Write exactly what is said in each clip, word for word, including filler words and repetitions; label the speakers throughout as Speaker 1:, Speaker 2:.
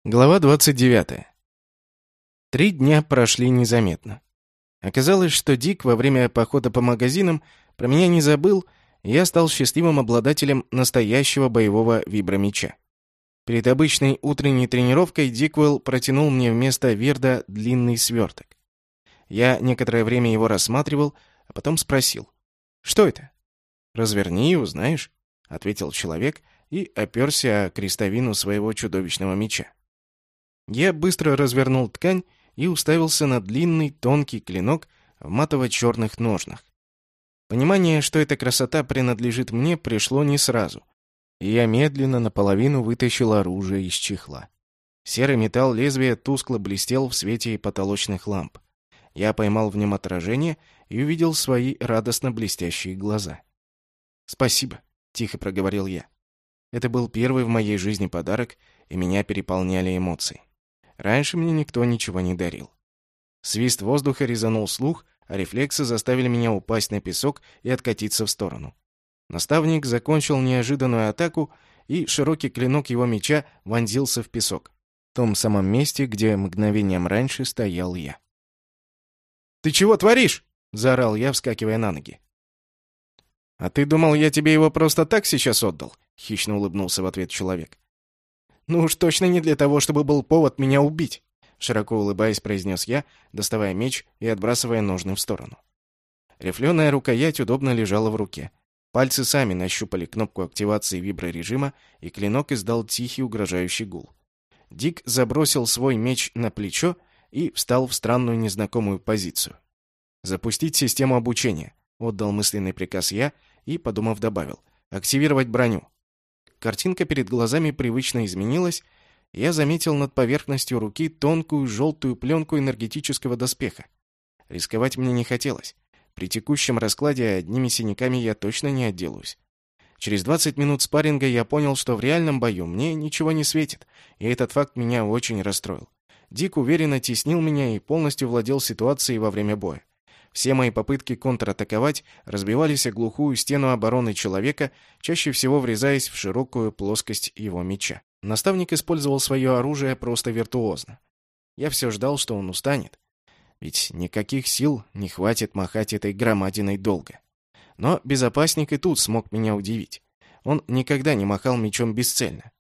Speaker 1: Глава двадцать девятая. Три дня прошли незаметно. Оказалось, что Дик во время похода по магазинам про меня не забыл, и я стал счастливым обладателем настоящего боевого вибромеча. Перед обычной утренней тренировкой Диквелл протянул мне вместо вирда длинный сверток. Я некоторое время его рассматривал, а потом спросил: «Что это?» «Разверни и узнаешь», — ответил человек и оперся о крестовину своего чудовищного меча. Я быстро развернул ткань и уставился на длинный тонкий клинок в матово-черных ножнах. Понимание, что эта красота принадлежит мне, пришло не сразу, и я медленно наполовину вытащил оружие из чехла. Серый металл лезвия тускло блестел в свете потолочных ламп. Я поймал в нем отражение и увидел свои радостно блестящие глаза. «Спасибо», — тихо проговорил я. Это был первый в моей жизни подарок, и меня переполняли эмоции. Раньше мне никто ничего не дарил. Свист воздуха резанул слух, а рефлексы заставили меня упасть на песок и откатиться в сторону. Наставник закончил неожиданную атаку, и широкий клинок его меча вонзился в песок, в том самом месте, где мгновением раньше стоял я. «Ты чего творишь?» — заорал я, вскакивая на ноги. «А ты думал, я тебе его просто так сейчас отдал?» — хищно улыбнулся в ответ человек. «Ну уж точно не для того, чтобы был повод меня убить», — широко улыбаясь, произнес я, доставая меч и отбрасывая ножны в сторону. Рифленая рукоять удобно лежала в руке. Пальцы сами нащупали кнопку активации виброрежима, и клинок издал тихий угрожающий гул. Дик забросил свой меч на плечо и встал в странную незнакомую позицию. «Запустить систему обучения», — отдал мысленный приказ я и, подумав, добавил: «Активировать броню». Картинка перед глазами привычно изменилась, и я заметил над поверхностью руки тонкую желтую пленку энергетического доспеха. Рисковать мне не хотелось. При текущем раскладе одними синяками я точно не отделаюсь. Через двадцать минут спарринга я понял, что в реальном бою мне ничего не светит, и этот факт меня очень расстроил. Дик уверенно теснил меня и полностью владел ситуацией во время боя. Все мои попытки контратаковать разбивались о глухую стену обороны человека, чаще всего врезаясь в широкую плоскость его меча. Наставник использовал свое оружие просто виртуозно. Я все ждал, что он устанет, ведь никаких сил не хватит махать этой громадиной долго. Но безопасник и тут смог меня удивить. Он никогда не махал мечом бесцельно.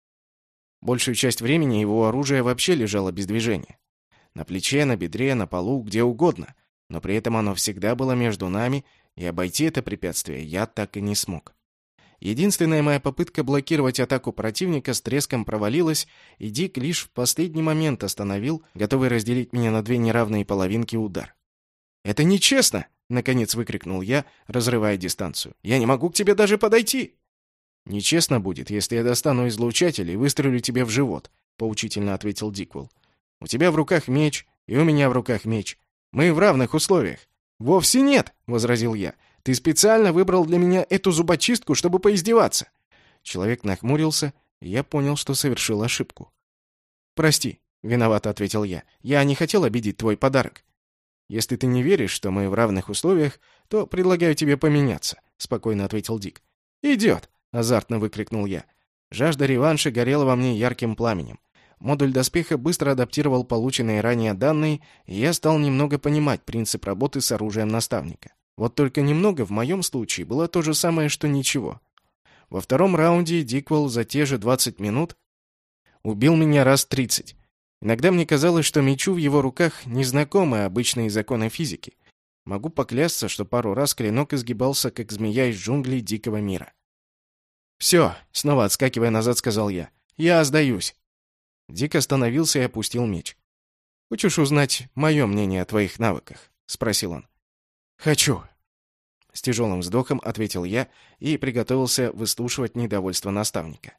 Speaker 1: Большую часть времени его оружие вообще лежало без движения. На плече, на бедре, на полу, где угодно. Но при этом оно всегда было между нами, и обойти это препятствие я так и не смог. Единственная моя попытка блокировать атаку противника с треском провалилась, и Дик лишь в последний момент остановил, готовый разделить меня на две неравные половинки удар. «Это нечестно!» — наконец выкрикнул я, разрывая дистанцию. «Я не могу к тебе даже подойти!» «Нечестно будет, если я достану излучатель и выстрелю тебе в живот», — поучительно ответил Диквелл. «У тебя в руках меч, и у меня в руках меч. Мы в равных условиях». «Вовсе нет», — возразил я. «Ты специально выбрал для меня эту зубочистку, чтобы поиздеваться». Человек нахмурился, и я понял, что совершил ошибку. «Прости», — виновато ответил я. «Я не хотел обидеть твой подарок». «Если ты не веришь, что мы в равных условиях, то предлагаю тебе поменяться», — спокойно ответил Дик. «Идет», — азартно выкрикнул я. Жажда реванша горела во мне ярким пламенем. Модуль доспеха быстро адаптировал полученные ранее данные, и я стал немного понимать принцип работы с оружием наставника. Вот только немного в моем случае было то же самое, что ничего. Во втором раунде Диквелл за те же двадцать минут убил меня раз тридцать. Иногда мне казалось, что мечу в его руках незнакомы обычные законы физики. Могу поклясться, что пару раз клинок изгибался, как змея из джунглей дикого мира. «Все», — снова отскакивая назад, сказал я. «Я сдаюсь». Дик остановился и опустил меч. «Хочешь узнать мое мнение о твоих навыках?» — спросил он. «Хочу». С тяжелым вздохом ответил я и приготовился выслушивать недовольство наставника.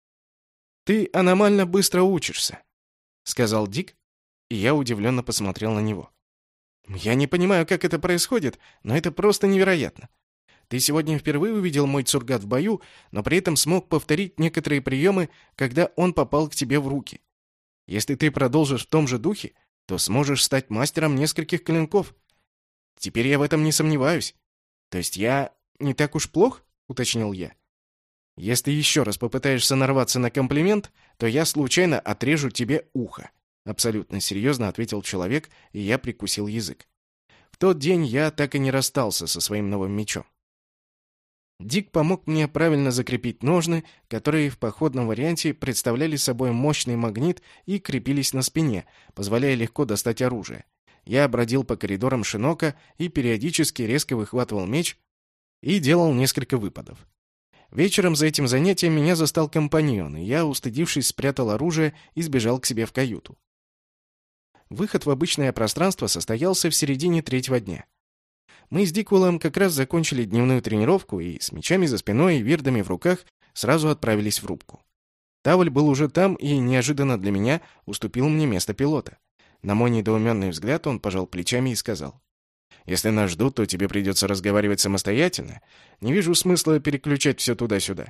Speaker 1: «Ты аномально быстро учишься», — сказал Дик, и я удивленно посмотрел на него. «Я не понимаю, как это происходит, но это просто невероятно. Ты сегодня впервые увидел мой цургат в бою, но при этом смог повторить некоторые приемы, когда он попал к тебе в руки. Если ты продолжишь в том же духе, то сможешь стать мастером нескольких клинков. Теперь я в этом не сомневаюсь. То есть я не так уж плох?» — уточнил я. Если еще раз попытаешься нарваться на комплимент, то я случайно отрежу тебе ухо», — абсолютно серьезно ответил человек, и я прикусил язык. В тот день я так и не расстался со своим новым мечом. Дик помог мне правильно закрепить ножны, которые в походном варианте представляли собой мощный магнит и крепились на спине, позволяя легко достать оружие. Я бродил по коридорам Шинока и периодически резко выхватывал меч и делал несколько выпадов. Вечером за этим занятием меня застал компаньон, и я, устыдившись, спрятал оружие и сбежал к себе в каюту. Выход в обычное пространство состоялся в середине третьего дня. Мы с Диквеллом как раз закончили дневную тренировку и с мечами за спиной и вирдами в руках сразу отправились в рубку. Тавль был уже там и, неожиданно для меня, уступил мне место пилота. На мой недоуменный взгляд он пожал плечами и сказал: «Если нас ждут, то тебе придется разговаривать самостоятельно. Не вижу смысла переключать все туда-сюда».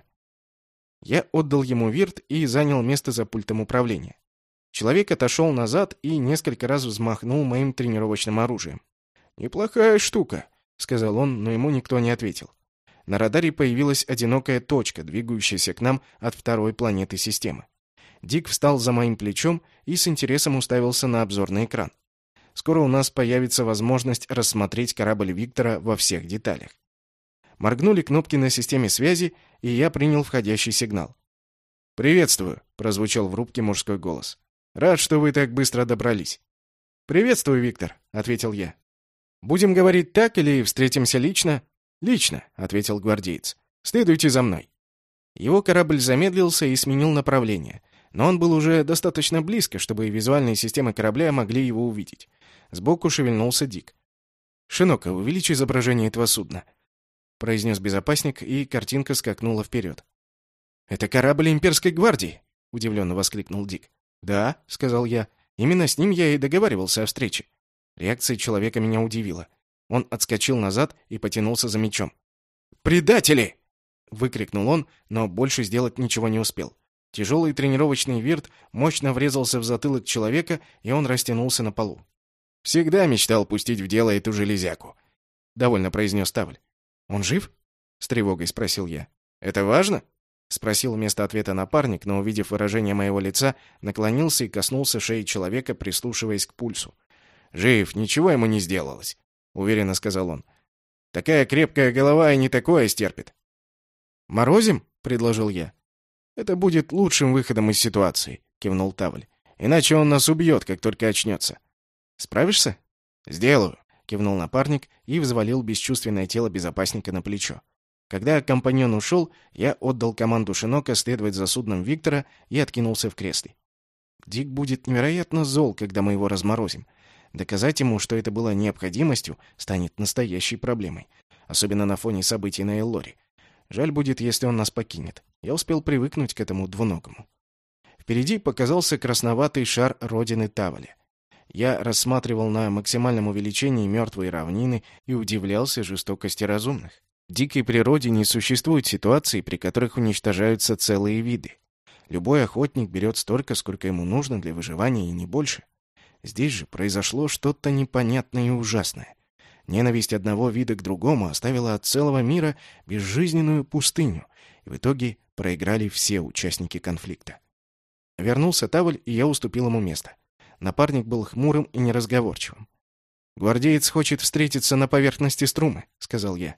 Speaker 1: Я отдал ему вирт и занял место за пультом управления. Человек отошел назад и несколько раз взмахнул моим тренировочным оружием. «Неплохая штука», — сказал он, но ему никто не ответил. На радаре появилась одинокая точка, двигающаяся к нам от второй планеты системы. Дик встал за моим плечом и с интересом уставился на обзорный экран. Скоро у нас появится возможность рассмотреть корабль Виктора во всех деталях. Моргнули кнопки на системе связи, и я принял входящий сигнал. «Приветствую», — прозвучал в рубке мужской голос. «Рад, что вы так быстро добрались». «Приветствую, Виктор», — ответил я. «Будем говорить так или встретимся лично?» «Лично», — ответил гвардеец. «Следуйте за мной». Его корабль замедлился и сменил направление, но он был уже достаточно близко, чтобы визуальные системы корабля могли его увидеть. Сбоку шевельнулся Дик. «Шинока, увеличь изображение этого судна», — произнес безопасник, и картинка скакнула вперед. «Это корабль имперской гвардии!» — удивленно воскликнул Дик. «Да», — сказал я, — «именно с ним я и договаривался о встрече». Реакция человека меня удивила. Он отскочил назад и потянулся за мечом. «Предатели!» — выкрикнул он, но больше сделать ничего не успел. Тяжелый тренировочный вирт мощно врезался в затылок человека, и он растянулся на полу. «Всегда мечтал пустить в дело эту железяку», — довольно произнес Тавль. «Он жив?» — с тревогой спросил я. «Это важно?» — спросил вместо ответа напарник, но, увидев выражение моего лица, наклонился и коснулся шеи человека, прислушиваясь к пульсу. «Жив, ничего ему не сделалось», — уверенно сказал он. «Такая крепкая голова и не такое стерпит». «Морозим?» — предложил я. «Это будет лучшим выходом из ситуации», — кивнул Тавль. «Иначе он нас убьет, как только очнется». «Справишься?» «Сделаю», — кивнул напарник и взвалил бесчувственное тело безопасника на плечо. Когда компаньон ушел, я отдал команду Шинока следовать за судном Виктора и откинулся в кресле. Дик будет невероятно зол, когда мы его разморозим. Доказать ему, что это было необходимостью, станет настоящей проблемой. Особенно на фоне событий на Эллоре. Жаль будет, если он нас покинет. Я успел привыкнуть к этому двуногому. Впереди показался красноватый шар родины Таваля. Я рассматривал на максимальном увеличении мертвые равнины и удивлялся жестокости разумных. В дикой природе не существует ситуаций, при которых уничтожаются целые виды. Любой охотник берет столько, сколько ему нужно для выживания, и не больше. Здесь же произошло что-то непонятное и ужасное. Ненависть одного вида к другому оставила от целого мира безжизненную пустыню, и в итоге проиграли все участники конфликта. Вернулся Тавль, и я уступил ему место. Напарник был хмурым и неразговорчивым. «Гвардеец хочет встретиться на поверхности Струмы», — сказал я.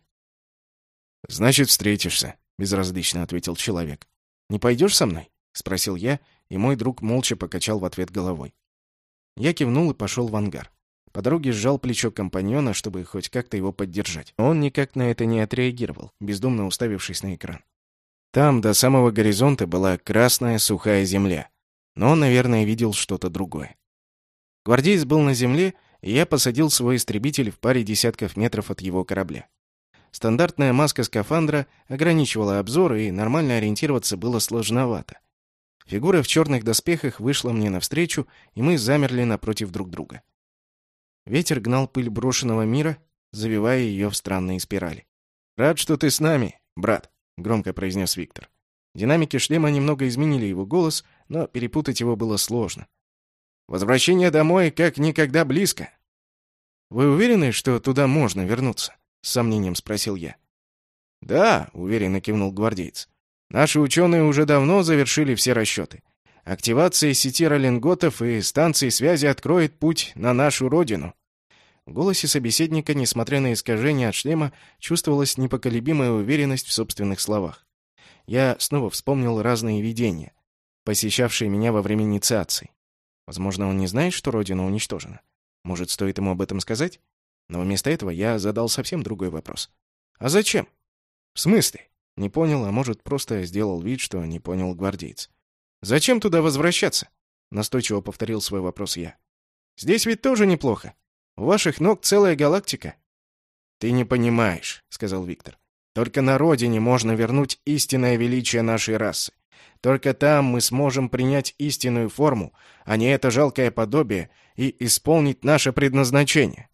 Speaker 1: «Значит, встретишься», — безразлично ответил человек. «Не пойдешь со мной?» — спросил я, и мой друг молча покачал в ответ головой. Я кивнул и пошел в ангар. По дороге сжал плечо компаньона, чтобы хоть как-то его поддержать. Он никак на это не отреагировал, бездумно уставившись на экран. Там до самого горизонта была красная сухая земля, но он, наверное, видел что-то другое. Гвардеец был на земле, и я посадил свой истребитель в паре десятков метров от его корабля. Стандартная маска скафандра ограничивала обзор, и нормально ориентироваться было сложновато. Фигура в черных доспехах вышла мне навстречу, и мы замерли напротив друг друга. Ветер гнал пыль брошенного мира, завивая ее в странные спирали. «Рад, что ты с нами, брат», — громко произнес Виктор. Динамики шлема немного изменили его голос, но перепутать его было сложно. «Возвращение домой как никогда близко». «Вы уверены, что туда можно вернуться?» — с сомнением спросил я. «Да», — уверенно кивнул гвардеец. Наши ученые уже давно завершили все расчеты. Активация сети роллинготов и станций связи откроет путь на нашу родину». В голосе собеседника, несмотря на искажение от шлема, чувствовалась непоколебимая уверенность в собственных словах. Я снова вспомнил разные видения, посещавшие меня во время инициации. Возможно, он не знает, что родина уничтожена. Может, стоит ему об этом сказать? Но вместо этого я задал совсем другой вопрос. «А зачем?» «В смысле?» Не понял, а может, просто сделал вид, что не понял гвардеец. «Зачем туда возвращаться?» Настойчиво повторил свой вопрос я. «Здесь ведь тоже неплохо. У ваших ног целая галактика». «Ты не понимаешь», — сказал Виктор. «Только на родине можно вернуть истинное величие нашей расы. Только там мы сможем принять истинную форму, а не это жалкое подобие, и исполнить наше предназначение».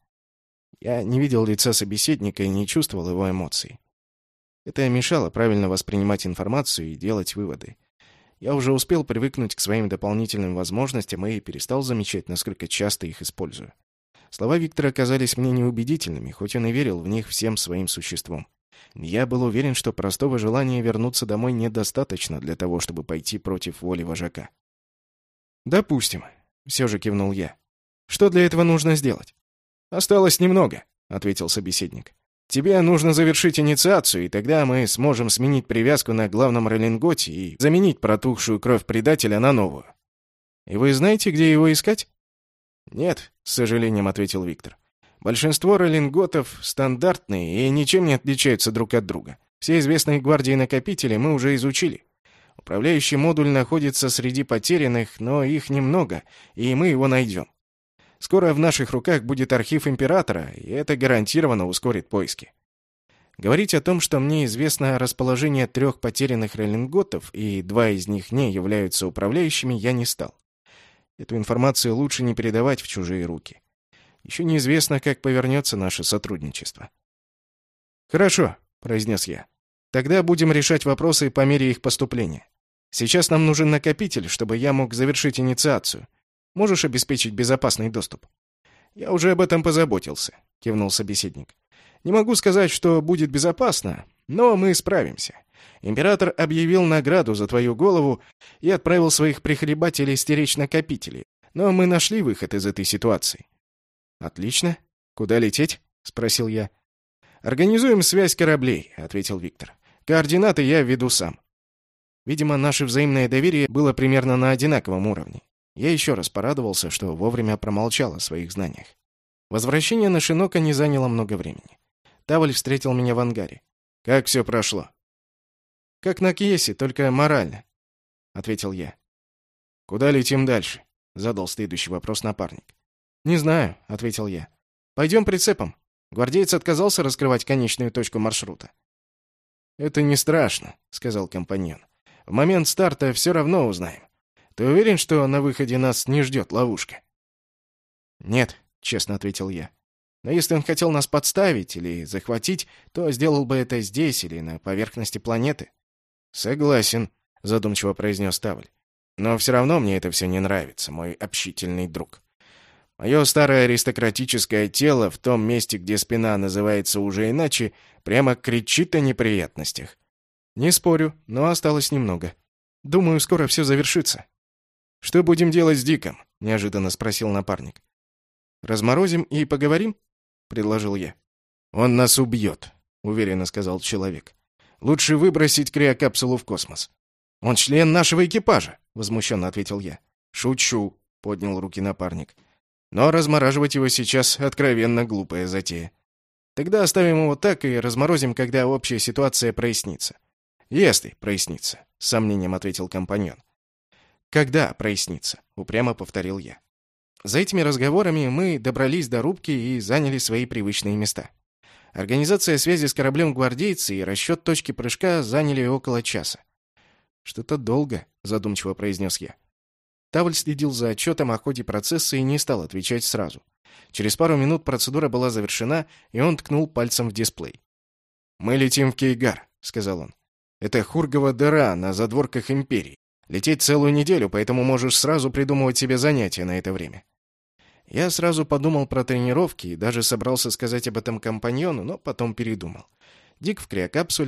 Speaker 1: Я не видел лица собеседника и не чувствовал его эмоций. Это мешало правильно воспринимать информацию и делать выводы. Я уже успел привыкнуть к своим дополнительным возможностям и перестал замечать, насколько часто их использую. Слова Виктора казались мне неубедительными, хоть он и верил в них всем своим существом. Я был уверен, что простого желания вернуться домой недостаточно для того, чтобы пойти против воли вожака. «Допустим», — все же кивнул я. «Что для этого нужно сделать?» «Осталось немного», — ответил собеседник. «Тебе нужно завершить инициацию, и тогда мы сможем сменить привязку на главном роллинготе и заменить протухшую кровь предателя на новую». «И вы знаете, где его искать?» «Нет», — с сожалением ответил Виктор. «Большинство роллинготов стандартные и ничем не отличаются друг от друга. Все известные гвардии накопители мы уже изучили. Управляющий модуль находится среди потерянных, но их немного, и мы его найдем. Скоро в наших руках будет архив Императора, и это гарантированно ускорит поиски». Говорить о том, что мне известно расположение трех потерянных роллинготов, и два из них не являются управляющими, я не стал. Эту информацию лучше не передавать в чужие руки. Еще неизвестно, как повернется наше сотрудничество. «Хорошо», — произнес я. «Тогда будем решать вопросы по мере их поступления. Сейчас нам нужен накопитель, чтобы я мог завершить инициацию. Можешь обеспечить безопасный доступ?» «Я уже об этом позаботился», — кивнул собеседник. «Не могу сказать, что будет безопасно, но мы справимся. Император объявил награду за твою голову и отправил своих прихлебателей стеречь накопители, но мы нашли выход из этой ситуации». «Отлично. Куда лететь?» — спросил я. «Организуем связь кораблей», — ответил Виктор. «Координаты я введу сам». Видимо, наше взаимное доверие было примерно на одинаковом уровне. Я еще раз порадовался, что вовремя промолчал о своих знаниях. Возвращение на Шинока не заняло много времени. Таваль встретил меня в ангаре. «Как все прошло?» «Как на Киесе, только морально», — ответил я. «Куда летим дальше?» — задал следующий вопрос напарник. «Не знаю», — ответил я. «Пойдем прицепом». Гвардеец отказался раскрывать конечную точку маршрута. «Это не страшно», — сказал компаньон. «В момент старта все равно узнаем. Ты уверен, что на выходе нас не ждет ловушка?» «Нет», — честно ответил я. «Но если он хотел нас подставить или захватить, то сделал бы это здесь или на поверхности планеты». «Согласен», — задумчиво произнес Тавль. «Но все равно мне это все не нравится, мой общительный друг. Мое старое аристократическое тело в том месте, где спина называется уже иначе, прямо кричит о неприятностях». «Не спорю, но осталось немного. Думаю, скоро все завершится». «Что будем делать с Диком?» — неожиданно спросил напарник. «Разморозим и поговорим?» — предложил я. «Он нас убьет», — уверенно сказал человек. «Лучше выбросить криокапсулу в космос». «Он член нашего экипажа», — возмущенно ответил я. «Шучу», — поднял руки напарник. «Но размораживать его сейчас откровенно глупая затея. Тогда оставим его так и разморозим, когда общая ситуация прояснится». «Если прояснится», — с сомнением ответил компаньон. «Когда прояснится?» — упрямо повторил я. За этими разговорами мы добрались до рубки и заняли свои привычные места. Организация связи с кораблем гвардейцы и расчет точки прыжка заняли около часа. «Что-то долго», — задумчиво произнес я. Тавль следил за отчетом о ходе процесса и не стал отвечать сразу. Через пару минут процедура была завершена, и он ткнул пальцем в дисплей. «Мы летим в Кейгар», — сказал он. «Это Хургова дыра на задворках Империи. Лететь целую неделю, поэтому можешь сразу придумывать себе занятия на это время». Я сразу подумал про тренировки и даже собрался сказать об этом компаньону, но потом передумал. Дик в криокапсуле,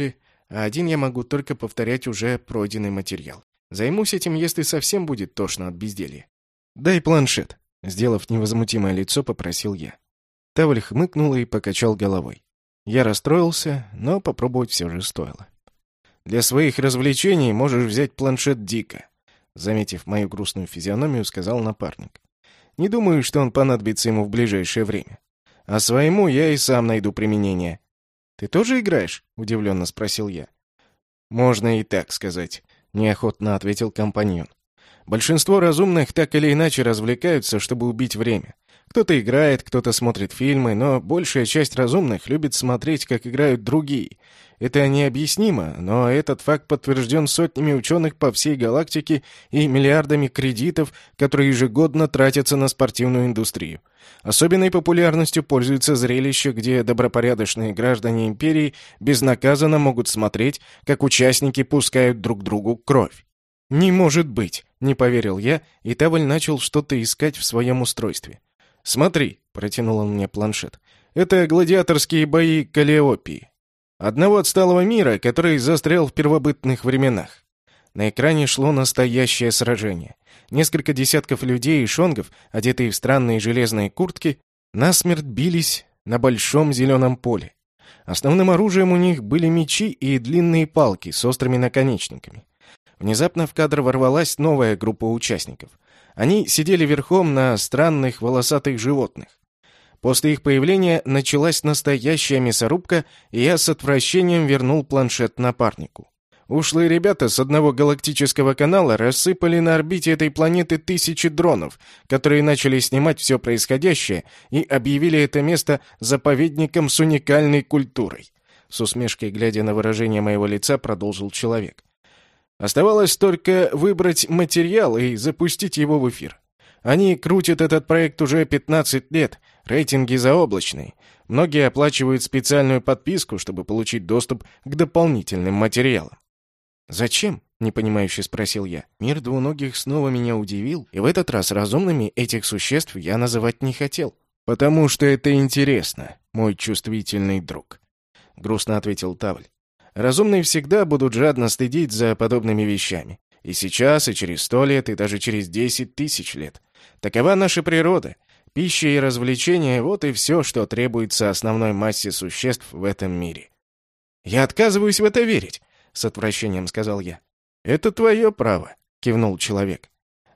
Speaker 1: а один я могу только повторять уже пройденный материал. Займусь этим, если совсем будет тошно от безделья. «Дай планшет», — сделав невозмутимое лицо, попросил я. Тавль хмыкнул и покачал головой. Я расстроился, но попробовать все же стоило. «Для своих развлечений можешь взять планшет Дика», — заметив мою грустную физиономию, сказал напарник. «Не думаю, что он понадобится ему в ближайшее время. А своему я и сам найду применение». «Ты тоже играешь?» — удивленно спросил я. «Можно и так сказать», — неохотно ответил компаньон. «Большинство разумных так или иначе развлекаются, чтобы убить время. Кто-то играет, кто-то смотрит фильмы, но большая часть разумных любит смотреть, как играют другие. Это необъяснимо, но этот факт подтвержден сотнями ученых по всей галактике и миллиардами кредитов, которые ежегодно тратятся на спортивную индустрию. Особенной популярностью пользуется зрелище, где добропорядочные граждане империи безнаказанно могут смотреть, как участники пускают друг другу кровь. «Не может быть!» — не поверил я, и Тавль начал что-то искать в своем устройстве. «Смотри», — протянул он мне планшет, — «это гладиаторские бои Каллиопии. Одного отсталого мира, который застрял в первобытных временах». На экране шло настоящее сражение. Несколько десятков людей и шонгов, одетые в странные железные куртки, насмерть бились на большом зеленом поле. Основным оружием у них были мечи и длинные палки с острыми наконечниками. Внезапно в кадр ворвалась новая группа участников. Они сидели верхом на странных волосатых животных. После их появления началась настоящая мясорубка, и я с отвращением вернул планшет напарнику. Ушлые ребята с одного галактического канала рассыпали на орбите этой планеты тысячи дронов, которые начали снимать все происходящее и объявили это место заповедником с уникальной культурой. С усмешкой, глядя на выражение моего лица, продолжил человек. Оставалось только выбрать материал и запустить его в эфир. Они крутят этот проект уже пятнадцать лет, рейтинги заоблачные. Многие оплачивают специальную подписку, чтобы получить доступ к дополнительным материалам. «Зачем?» — непонимающе спросил я. Мир двуногих снова меня удивил, и в этот раз разумными этих существ я называть не хотел. «Потому что это интересно, мой чувствительный друг», — грустно ответил Тавль. Разумные всегда будут жадно следить за подобными вещами. И сейчас, и через сто лет, и даже через десять тысяч лет. Такова наша природа. Пища и развлечения — вот и все, что требуется основной массе существ в этом мире. «Я отказываюсь в это верить», — с отвращением сказал я. «Это твое право», — кивнул человек.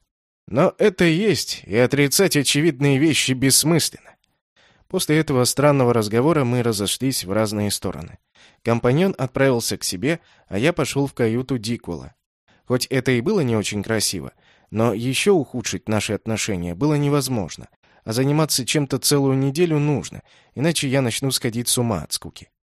Speaker 1: «Но это есть, и отрицать очевидные вещи бессмысленно». После этого странного разговора мы разошлись в разные стороны. Компаньон отправился к себе, а я пошел в каюту Диквелла. Хоть это и было не очень красиво, но еще ухудшить наши отношения было невозможно, а заниматься чем-то целую неделю нужно, иначе я начну сходить с ума от скуки.